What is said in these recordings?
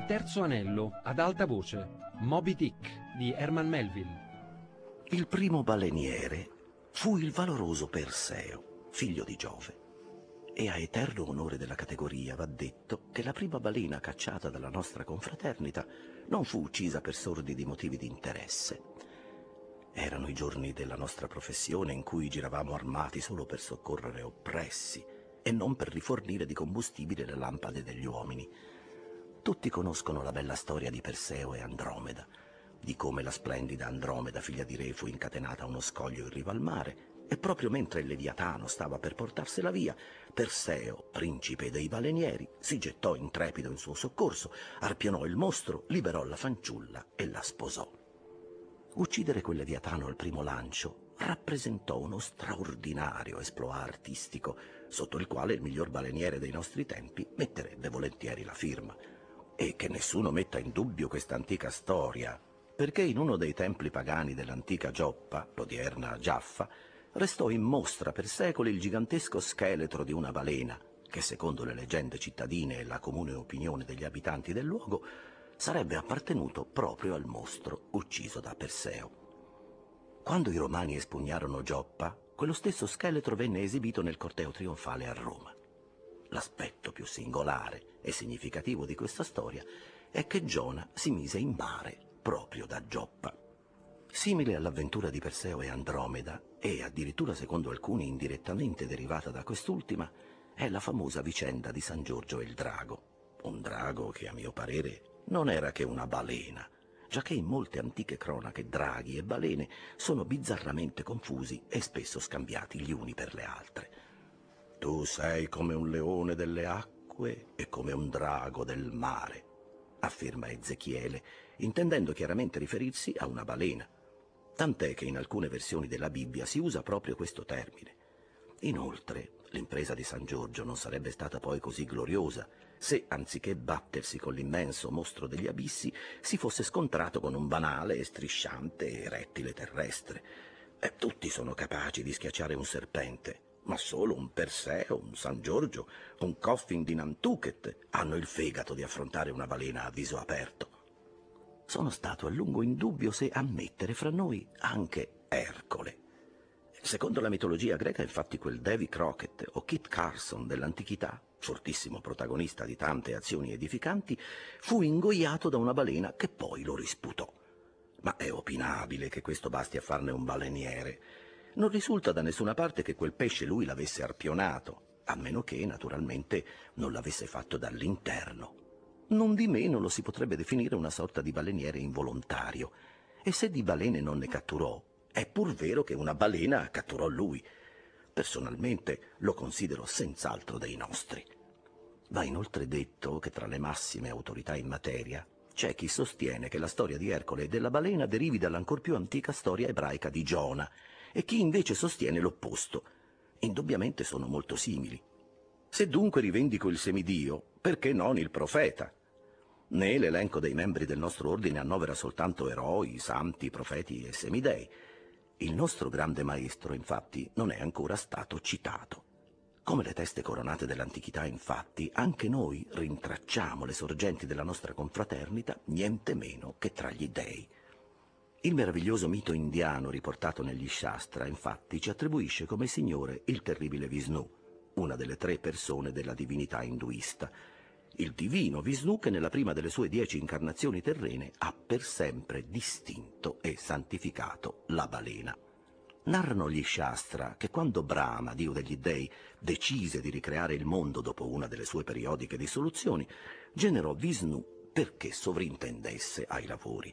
Terzo anello, ad alta voce, Moby Dick di Herman Melville. Il primo baleniere fu il valoroso Perseo, figlio di Giove. E a eterno onore della categoria va detto che la prima balena cacciata dalla nostra confraternita non fu uccisa per sordidi motivi di interesse. Erano i giorni della nostra professione in cui giravamo armati solo per soccorrere oppressi e non per rifornire di combustibile le lampade degli uomini. Tutti conoscono la bella storia di Perseo e Andromeda, di come la splendida Andromeda, figlia di Re, fu incatenata a uno scoglio in riva al mare e proprio mentre il Leviatano stava per portarsela via, Perseo, principe dei balenieri, si gettò intrepido in suo soccorso, arpionò il mostro, liberò la fanciulla e la sposò. Uccidere quel Leviatano al primo lancio rappresentò uno straordinario esploit artistico, sotto il quale il miglior baleniere dei nostri tempi metterebbe volentieri la firma. E che nessuno metta in dubbio questa antica storia, perché in uno dei templi pagani dell'antica Gioppa, l'odierna Giaffa, restò in mostra per secoli il gigantesco scheletro di una balena, che secondo le leggende cittadine e la comune opinione degli abitanti del luogo, sarebbe appartenuto proprio al mostro ucciso da Perseo. Quando i romani espugnarono Gioppa, quello stesso scheletro venne esibito nel corteo trionfale a Roma. L'aspetto più singolare e significativo di questa storia è che Giona si mise in mare proprio da Gioppa. Simile all'avventura di Perseo e Andromeda, e addirittura secondo alcuni indirettamente derivata da quest'ultima, è la famosa vicenda di San Giorgio e il drago. Un drago che a mio parere non era che una balena, giacché in molte antiche cronache draghi e balene sono bizzarramente confusi e spesso scambiati gli uni per le altre. Tu sei come un leone delle acque e come un drago del mare, afferma Ezechiele, intendendo chiaramente riferirsi a una balena. Tant'è che in alcune versioni della Bibbia si usa proprio questo termine. Inoltre, l'impresa di San Giorgio non sarebbe stata poi così gloriosa se, anziché battersi con l'immenso mostro degli abissi, si fosse scontrato con un banale e strisciante rettile terrestre. Tutti sono capaci di schiacciare un serpente, ma solo un Perseo, un San Giorgio, un Coffin di Nantucket hanno il fegato di affrontare una balena a viso aperto. Sono stato a lungo in dubbio se ammettere fra noi anche Ercole. Secondo la mitologia greca, infatti, quel Davy Crockett o Kit Carson dell'antichità, fortissimo protagonista di tante azioni edificanti, fu ingoiato da una balena che poi lo risputò. Ma è opinabile che questo basti a farne un baleniere. Non risulta da nessuna parte che quel pesce lui l'avesse arpionato, a meno che, naturalmente, non l'avesse fatto dall'interno. Non di meno lo si potrebbe definire una sorta di baleniere involontario, e se di balene non ne catturò, è pur vero che una balena catturò lui. Personalmente lo considero senz'altro dei nostri. Va inoltre detto che tra le massime autorità in materia c'è chi sostiene che la storia di Ercole e della balena derivi dall'ancor più antica storia ebraica di Giona, e chi invece sostiene l'opposto. Indubbiamente sono molto simili. Se dunque rivendico il semidio, perché non il profeta? Né l'elenco dei membri del nostro ordine annovera soltanto eroi, santi, profeti e semidei. Il nostro grande maestro, infatti, non è ancora stato citato. Come le teste coronate dell'antichità, infatti, anche noi rintracciamo le sorgenti della nostra confraternita niente meno che tra gli dei. Il meraviglioso mito indiano riportato negli Shastra, infatti, ci attribuisce come signore il terribile Vishnu, una delle 3 persone della divinità induista. Il divino Vishnu che nella prima delle sue 10 incarnazioni terrene ha per sempre distinto e santificato la balena. Narrano gli Shastra che quando Brahma, dio degli dei, decise di ricreare il mondo dopo una delle sue periodiche dissoluzioni, generò Vishnu perché sovrintendesse ai lavori.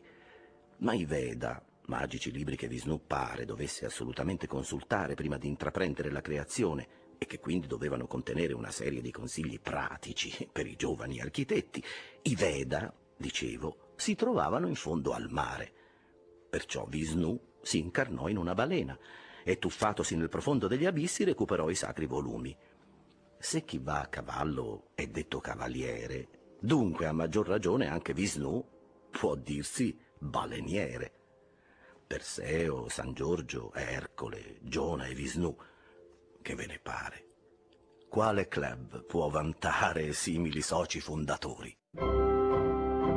Ma i Veda, magici libri che Vishnu pare dovesse assolutamente consultare prima di intraprendere la creazione e che quindi dovevano contenere una serie di consigli pratici per i giovani architetti, i Veda, dicevo, si trovavano in fondo al mare. Perciò Vishnu si incarnò in una balena e, tuffatosi nel profondo degli abissi, recuperò i sacri volumi. Se chi va a cavallo è detto cavaliere, dunque a maggior ragione anche Vishnu può dirsi baleniere. Perseo, San Giorgio, Ercole, Giona e Vishnu, che ve ne pare? Quale club può vantare simili soci fondatori?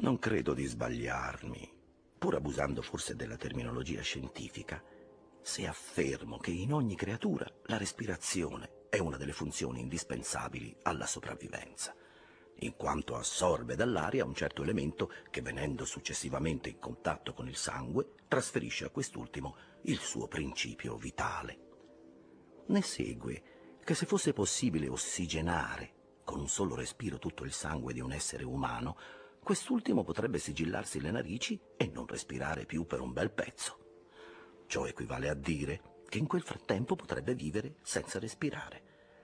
Non credo di sbagliarmi, pur abusando forse della terminologia scientifica, se affermo che in ogni creatura la respirazione è una delle funzioni indispensabili alla sopravvivenza, in quanto assorbe dall'aria un certo elemento che, venendo successivamente in contatto con il sangue, trasferisce a quest'ultimo il suo principio vitale. Ne segue che se fosse possibile ossigenare con un solo respiro tutto il sangue di un essere umano, quest'ultimo potrebbe sigillarsi le narici e non respirare più per un bel pezzo. Ciò equivale a dire che in quel frattempo potrebbe vivere senza respirare.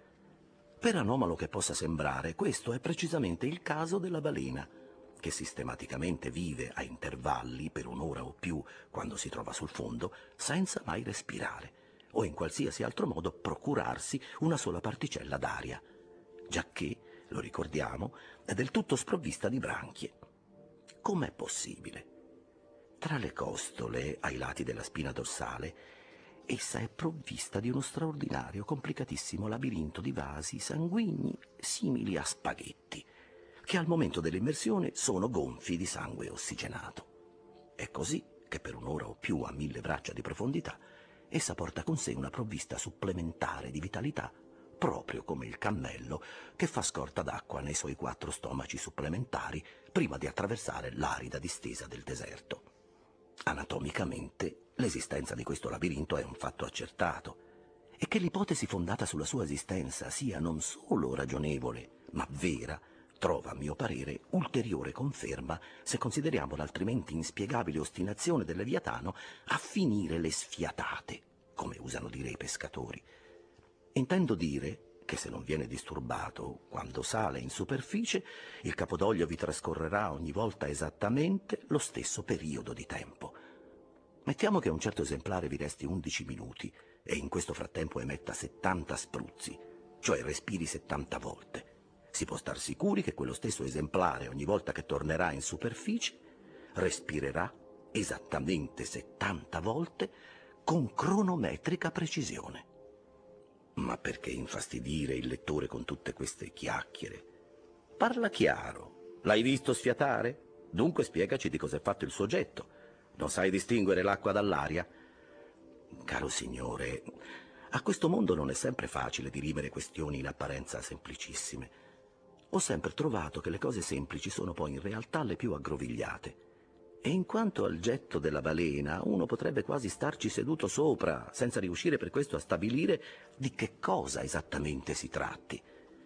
Per anomalo che possa sembrare, questo è precisamente il caso della balena, che sistematicamente vive a intervalli per un'ora o più quando si trova sul fondo, senza mai respirare, o in qualsiasi altro modo procurarsi una sola particella d'aria, giacché, lo ricordiamo, è del tutto sprovvista di branchie. Com'è possibile? Tra le costole, ai lati della spina dorsale, essa è provvista di uno straordinario, complicatissimo labirinto di vasi sanguigni simili a spaghetti, che al momento dell'immersione sono gonfi di sangue ossigenato. È così che per un'ora o più a 1000 braccia di profondità essa porta con sé una provvista supplementare di vitalità, proprio come il cammello che fa scorta d'acqua nei suoi 4 stomaci supplementari prima di attraversare l'arida distesa del deserto. Anatomicamente, l'esistenza di questo labirinto è un fatto accertato, e che l'ipotesi fondata sulla sua esistenza sia non solo ragionevole, ma vera, trova, a mio parere, ulteriore conferma se consideriamo l'altrimenti inspiegabile ostinazione del Leviatano a finire le sfiatate, come usano dire i pescatori. Intendo dire che se non viene disturbato, quando sale in superficie, il capodoglio vi trascorrerà ogni volta esattamente lo stesso periodo di tempo. Mettiamo che un certo esemplare vi resti 11 minuti e in questo frattempo emetta 70 spruzzi, cioè respiri 70 volte. Si può star sicuri che quello stesso esemplare, ogni volta che tornerà in superficie, respirerà esattamente 70 volte con cronometrica precisione. Ma perché infastidire il lettore con tutte queste chiacchiere? Parla chiaro. L'hai visto sfiatare? Dunque spiegaci di cos'è fatto il suo getto. Non sai distinguere l'acqua dall'aria? Caro signore, a questo mondo non è sempre facile dirimere questioni in apparenza semplicissime. Ho sempre trovato che le cose semplici sono poi in realtà le più aggrovigliate. E in quanto al getto della balena, uno potrebbe quasi starci seduto sopra, senza riuscire per questo a stabilire di che cosa esattamente si tratti.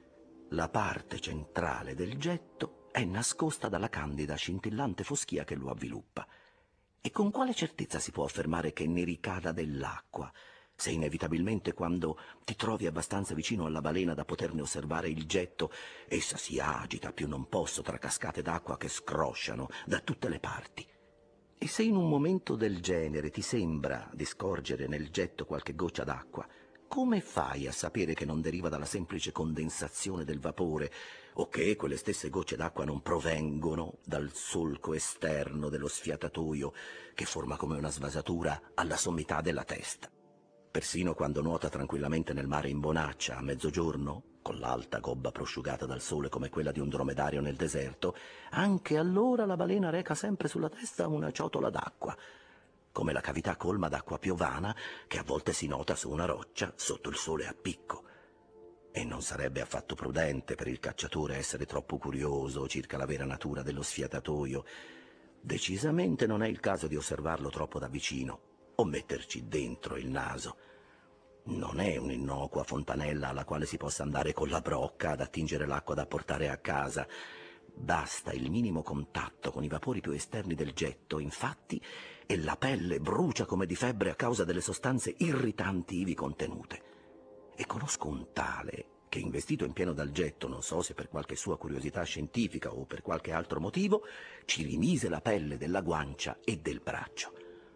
La parte centrale del getto è nascosta dalla candida, scintillante foschia che lo avviluppa. E con quale certezza si può affermare che ne ricada dell'acqua, se inevitabilmente quando ti trovi abbastanza vicino alla balena da poterne osservare il getto, essa si agita più non posso tra cascate d'acqua che scrosciano da tutte le parti? E se in un momento del genere ti sembra di scorgere nel getto qualche goccia d'acqua, come fai a sapere che non deriva dalla semplice condensazione del vapore, o che quelle stesse gocce d'acqua non provengono dal solco esterno dello sfiatatoio che forma come una svasatura alla sommità della testa? Persino quando nuota tranquillamente nel mare in bonaccia a mezzogiorno, con l'alta gobba prosciugata dal sole come quella di un dromedario nel deserto, anche allora la balena reca sempre sulla testa una ciotola d'acqua, come la cavità colma d'acqua piovana che a volte si nota su una roccia sotto il sole a picco. E non sarebbe affatto prudente per il cacciatore essere troppo curioso circa la vera natura dello sfiatatoio. Decisamente non è il caso di osservarlo troppo da vicino o metterci dentro il naso. Non è un'innocua fontanella alla quale si possa andare con la brocca ad attingere l'acqua da portare a casa. Basta il minimo contatto con i vapori più esterni del getto, infatti, e la pelle brucia come di febbre a causa delle sostanze irritanti ivi contenute. E conosco un tale che, investito in pieno dal getto, non so se per qualche sua curiosità scientifica o per qualche altro motivo, ci rimise la pelle della guancia e del braccio.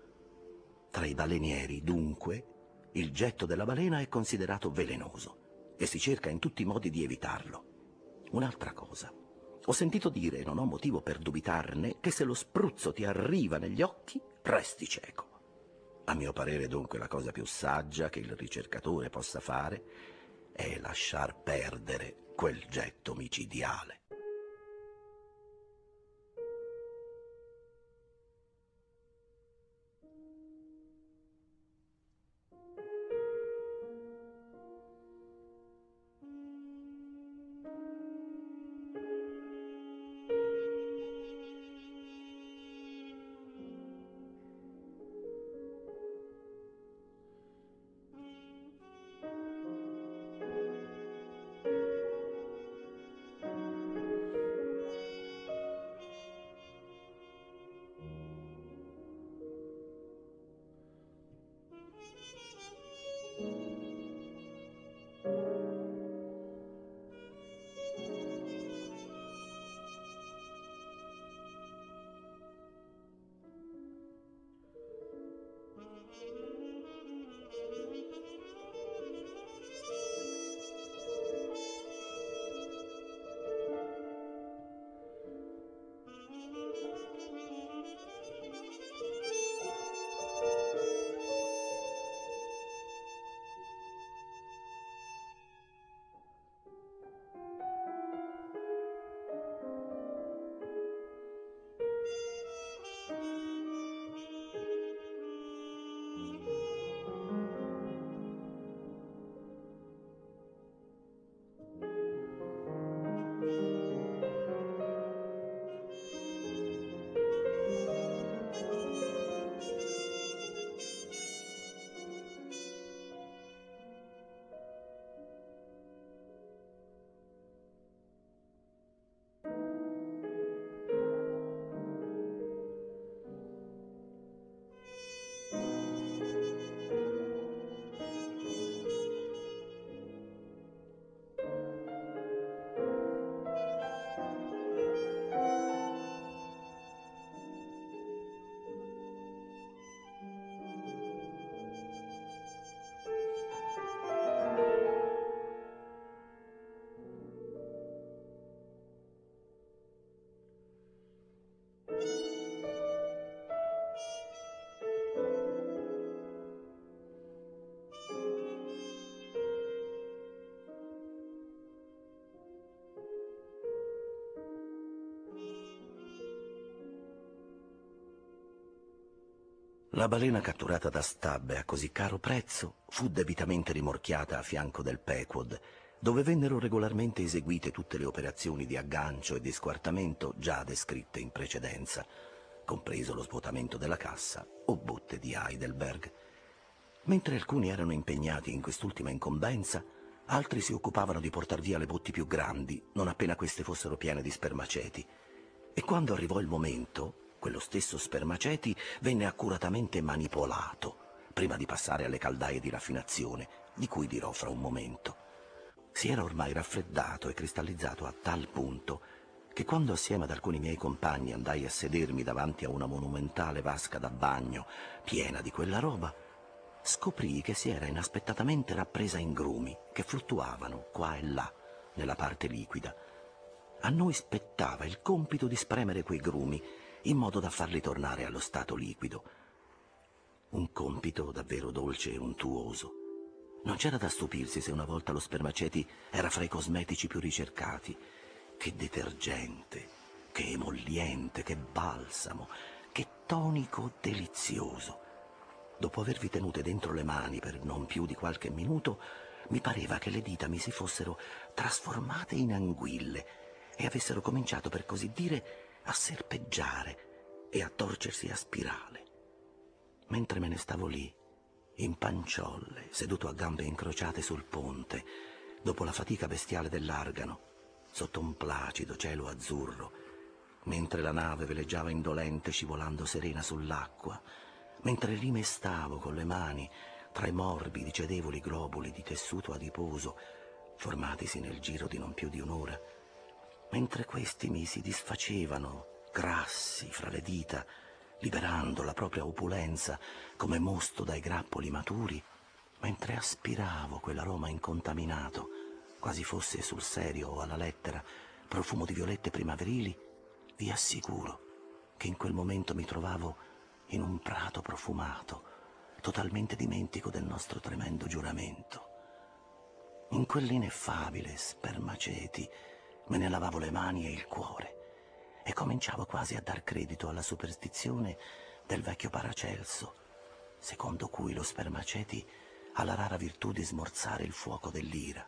Tra i balenieri, dunque, il getto della balena è considerato velenoso e si cerca in tutti i modi di evitarlo. Un'altra cosa. Ho sentito dire, e non ho motivo per dubitarne, che se lo spruzzo ti arriva negli occhi, resti cieco. A mio parere, dunque, la cosa più saggia che il ricercatore possa fare è lasciar perdere quel getto micidiale. La balena catturata da Stabbe a così caro prezzo fu debitamente rimorchiata a fianco del Pequod, dove vennero regolarmente eseguite tutte le operazioni di aggancio e di squartamento già descritte in precedenza, compreso lo svuotamento della cassa o botte di Heidelberg. Mentre alcuni erano impegnati in quest'ultima incombenza, altri si occupavano di portar via le botti più grandi, non appena queste fossero piene di spermaceti. E quando arrivò il momento, quello stesso spermaceti venne accuratamente manipolato, prima di passare alle caldaie di raffinazione, di cui dirò fra un momento. Si era ormai raffreddato e cristallizzato a tal punto che quando assieme ad alcuni miei compagni andai a sedermi davanti a una monumentale vasca da bagno piena di quella roba, scoprii che si era inaspettatamente rappresa in grumi che fluttuavano qua e là nella parte liquida. A noi spettava il compito di spremere quei grumi in modo da farli tornare allo stato liquido. Un compito davvero dolce e untuoso. Non c'era da stupirsi se una volta lo spermaceti era fra i cosmetici più ricercati. Che detergente, che emolliente, che balsamo, che tonico delizioso. Dopo avervi tenute dentro le mani per non più di qualche minuto, mi pareva che le dita mi si fossero trasformate in anguille e avessero cominciato, per così dire, a serpeggiare e a torcersi a spirale. Mentre me ne stavo lì, in panciolle, seduto a gambe incrociate sul ponte, dopo la fatica bestiale dell'Argano, sotto un placido cielo azzurro, mentre la nave veleggiava indolente scivolando serena sull'acqua, mentre lì me stavo con le mani tra i morbidi, cedevoli globuli di tessuto adiposo, formatisi nel giro di non più di un'ora, mentre questi mi si disfacevano, grassi, fra le dita, liberando la propria opulenza come mosto dai grappoli maturi, mentre aspiravo quell'aroma incontaminato, quasi fosse sul serio o alla lettera, profumo di violette primaverili, vi assicuro che in quel momento mi trovavo in un prato profumato, totalmente dimentico del nostro tremendo giuramento. In quell'ineffabile spermaceti me ne lavavo le mani e il cuore e cominciavo quasi a dar credito alla superstizione del vecchio Paracelso, secondo cui lo spermaceti ha la rara virtù di smorzare il fuoco dell'ira.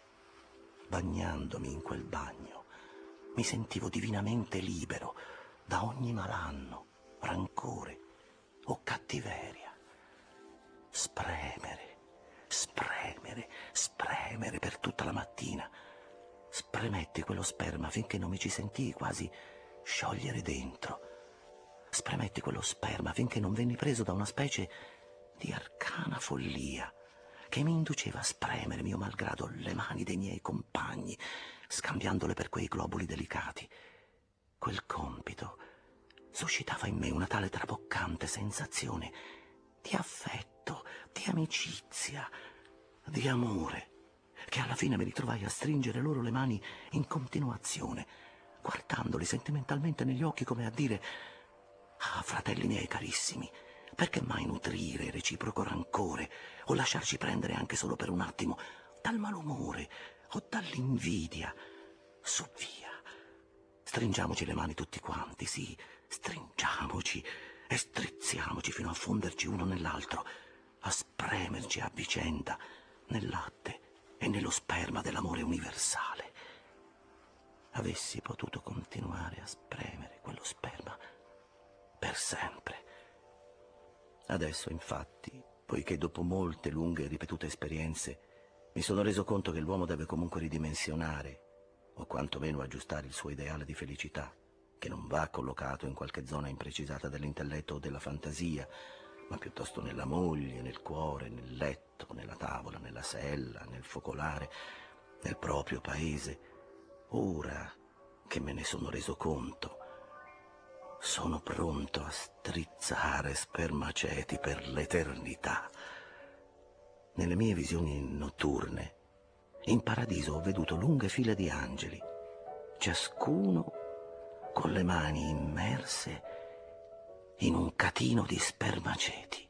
Bagnandomi in quel bagno, mi sentivo divinamente libero da ogni malanno, rancore o cattiveria. Spremere, spremere, spremere per tutta la mattina. Spremetti quello sperma finché non mi ci sentii quasi sciogliere dentro. Spremetti quello sperma finché non venni preso da una specie di arcana follia che mi induceva a spremere mio malgrado le mani dei miei compagni, scambiandole per quei globuli delicati. Quel compito suscitava in me una tale traboccante sensazione di affetto, di amicizia, di amore, che alla fine mi ritrovai a stringere loro le mani in continuazione, guardandoli sentimentalmente negli occhi come a dire: «Ah, fratelli miei carissimi, perché mai nutrire reciproco rancore o lasciarci prendere anche solo per un attimo dal malumore o dall'invidia? Su via! Stringiamoci le mani tutti quanti, sì, stringiamoci e strizziamoci fino a fonderci uno nell'altro, a spremerci a vicenda nel latte e nello sperma dell'amore universale. Avessi potuto continuare a spremere quello sperma per sempre. Adesso, infatti, poiché dopo molte lunghe e ripetute esperienze mi sono reso conto che l'uomo deve comunque ridimensionare o quantomeno aggiustare il suo ideale di felicità, che non va collocato in qualche zona imprecisata dell'intelletto o della fantasia, ma piuttosto nella moglie, nel cuore, nel letto, nella tavola, nella sella, nel focolare, nel proprio paese. Ora che me ne sono reso conto, sono pronto a strizzare spermaceti per l'eternità. Nelle mie visioni notturne, in paradiso ho veduto lunghe file di angeli, ciascuno con le mani immerse in un catino di spermaceti.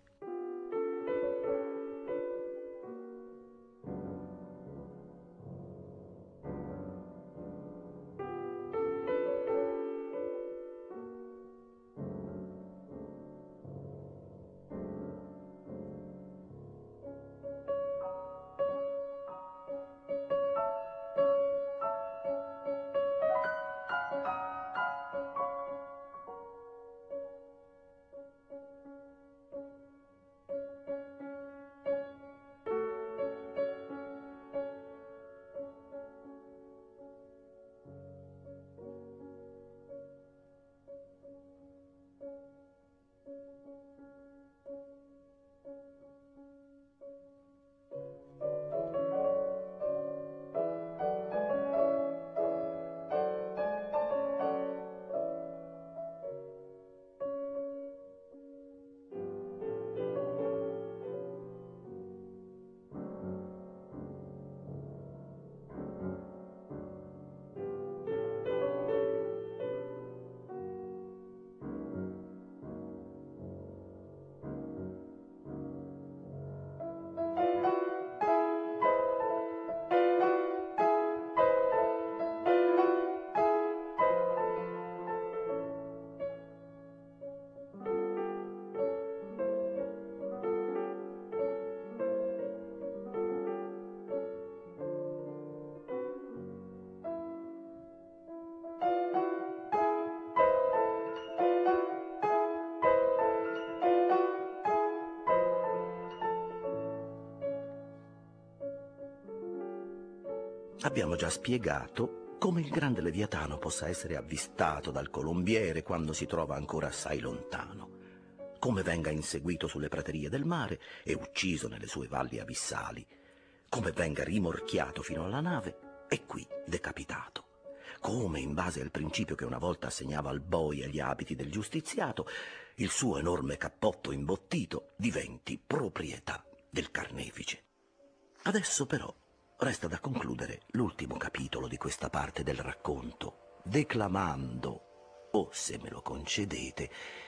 Abbiamo già spiegato come il grande Leviatano possa essere avvistato dal colombiere quando si trova ancora assai lontano, come venga inseguito sulle praterie del mare e ucciso nelle sue valli abissali, come venga rimorchiato fino alla nave e qui decapitato, come, in base al principio che una volta assegnava al boia gli abiti del giustiziato, il suo enorme cappotto imbottito diventi proprietà del carnefice. Adesso però resta da concludere l'ultimo capitolo di questa parte del racconto, declamando, o se me lo concedete,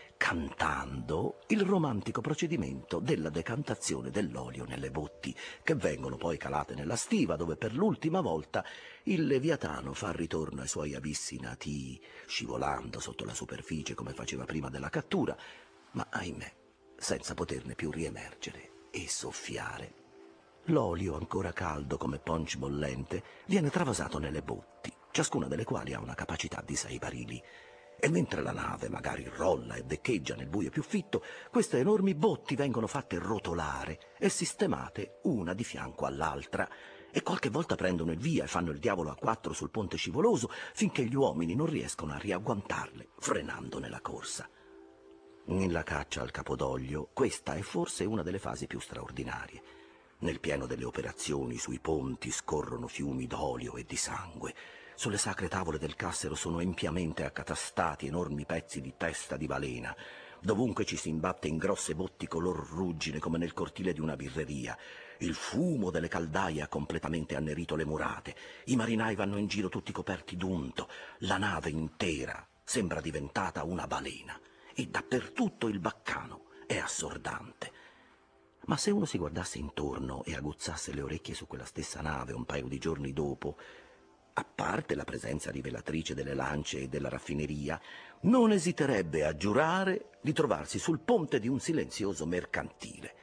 cantando il romantico procedimento della decantazione dell'olio nelle botti, che vengono poi calate nella stiva, dove per l'ultima volta il Leviatano fa ritorno ai suoi abissi natii, scivolando sotto la superficie come faceva prima della cattura, ma ahimè, senza poterne più riemergere e soffiare. L'olio, ancora caldo come punch bollente, viene travasato nelle botti, ciascuna delle quali ha una capacità di 6 barili. E mentre la nave magari rolla e beccheggia nel buio più fitto, queste enormi botti vengono fatte rotolare e sistemate una di fianco all'altra, e qualche volta prendono il via e fanno il diavolo a 4 sul ponte scivoloso finché gli uomini non riescono a riagguantarle, frenandone la corsa. Nella caccia al capodoglio, questa è forse una delle fasi più straordinarie. Nel pieno delle operazioni, sui ponti scorrono fiumi d'olio e di sangue. Sulle sacre tavole del cassero sono empiamente accatastati enormi pezzi di testa di balena. Dovunque ci si imbatte in grosse botti color ruggine come nel cortile di una birreria. Il fumo delle caldaie ha completamente annerito le murate. I marinai vanno in giro tutti coperti d'unto. La nave intera sembra diventata una balena. E dappertutto il baccano è assordante. Ma se uno si guardasse intorno e aguzzasse le orecchie su quella stessa nave un paio di giorni dopo, a parte la presenza rivelatrice delle lance e della raffineria, non esiterebbe a giurare di trovarsi sul ponte di un silenzioso mercantile,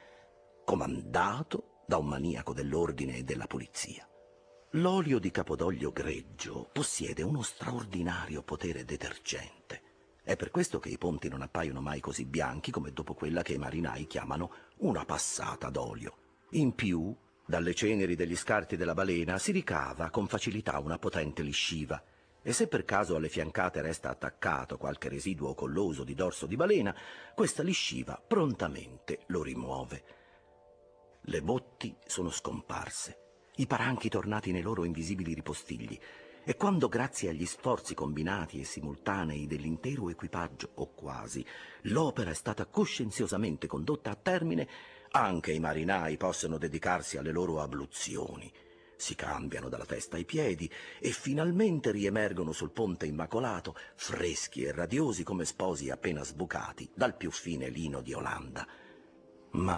comandato da un maniaco dell'ordine e della polizia. L'olio di capodoglio greggio possiede uno straordinario potere detergente. È per questo che i ponti non appaiono mai così bianchi come dopo quella che i marinai chiamano una passata d'olio. In più, dalle ceneri degli scarti della balena si ricava con facilità una potente lisciva, e se per caso alle fiancate resta attaccato qualche residuo colloso di dorso di balena, questa lisciva prontamente lo rimuove. Le botti sono scomparse, i paranchi tornati nei loro invisibili ripostigli, e quando, grazie agli sforzi combinati e simultanei dell'intero equipaggio, o quasi, l'opera è stata coscienziosamente condotta a termine, anche i marinai possono dedicarsi alle loro abluzioni. Si cambiano dalla testa ai piedi e finalmente riemergono sul ponte immacolato, freschi e radiosi come sposi appena sbucati dal più fine lino di Olanda. Ma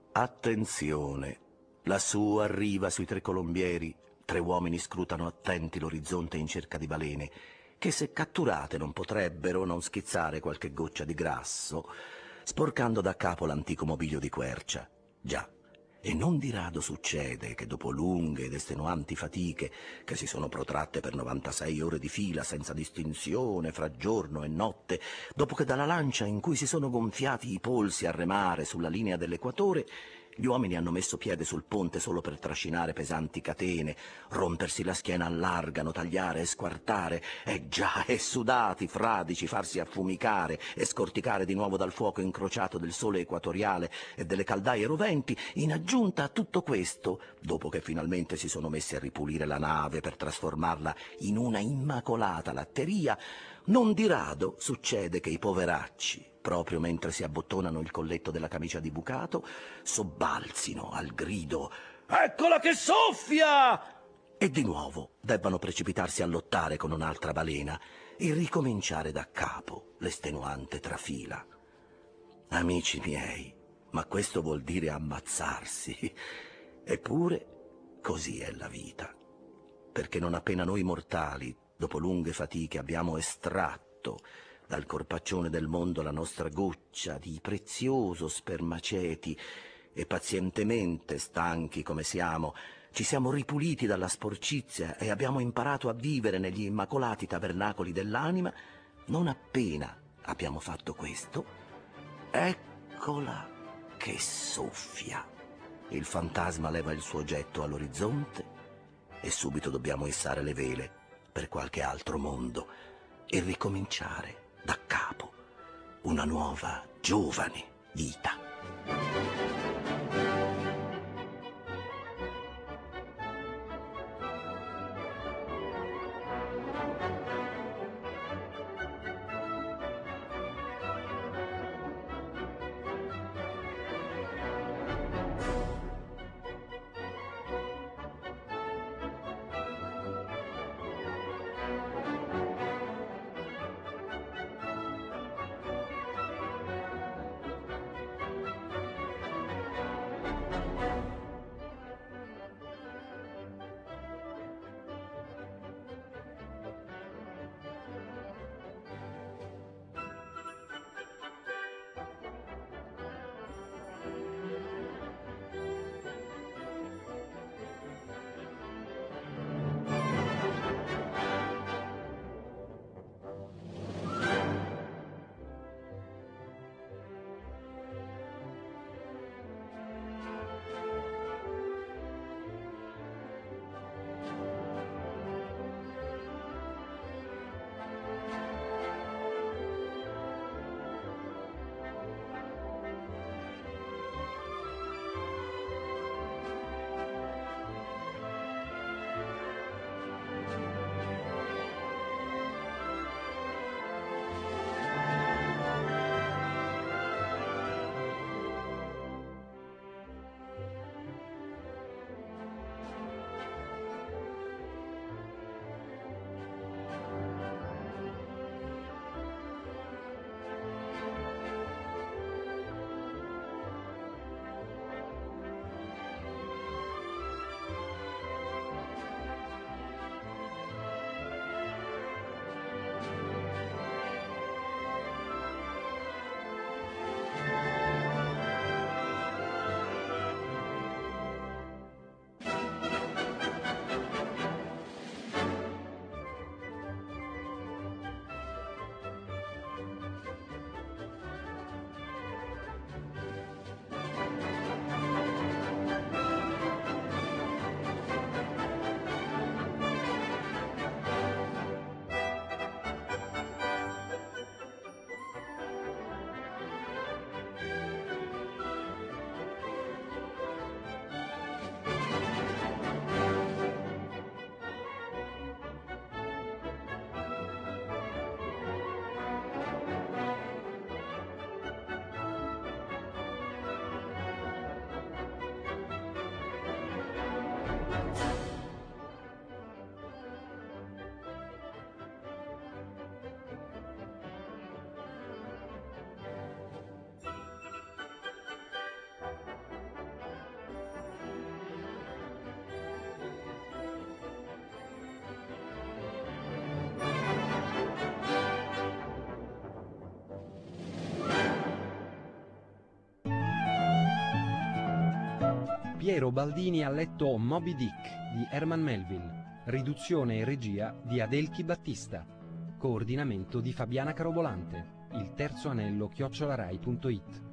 attenzione, lassù arriva sui 3 colombieri 3 uomini scrutano attenti l'orizzonte in cerca di balene, che se catturate non potrebbero non schizzare qualche goccia di grasso, sporcando da capo l'antico mobilio di quercia. Già, e non di rado succede che dopo lunghe ed estenuanti fatiche, che si sono protratte per 96 ore di fila senza distinzione fra giorno e notte, dopo che dalla lancia in cui si sono gonfiati i polsi a remare sulla linea dell'equatore, gli uomini hanno messo piede sul ponte solo per trascinare pesanti catene, rompersi la schiena all'argano, tagliare e squartare, e sudati, fradici, farsi affumicare e scorticare di nuovo dal fuoco incrociato del sole equatoriale e delle caldaie roventi. In aggiunta a tutto questo, dopo che finalmente si sono messi a ripulire la nave per trasformarla in una immacolata latteria, non di rado succede che i poveracci, proprio mentre si abbottonano il colletto della camicia di bucato, sobbalzino al grido «Eccola che soffia!» e di nuovo debbano precipitarsi a lottare con un'altra balena e ricominciare da capo l'estenuante trafila. Amici miei, ma questo vuol dire ammazzarsi. Eppure così è la vita, perché non appena noi mortali, dopo lunghe fatiche, abbiamo estratto dal corpaccione del mondo la nostra goccia di prezioso spermaceti e pazientemente, stanchi come siamo, ci siamo ripuliti dalla sporcizia e abbiamo imparato a vivere negli immacolati tabernacoli dell'anima, non appena abbiamo fatto questo, eccola che soffia. Il fantasma leva il suo getto all'orizzonte e subito dobbiamo issare le vele per qualche altro mondo e ricominciare da capo una nuova, giovane vita. Piero Baldini ha letto Moby Dick di Herman Melville, riduzione e regia di Adelchi Battista, coordinamento di Fabiana Carobolante, il terzo anello @rai.it.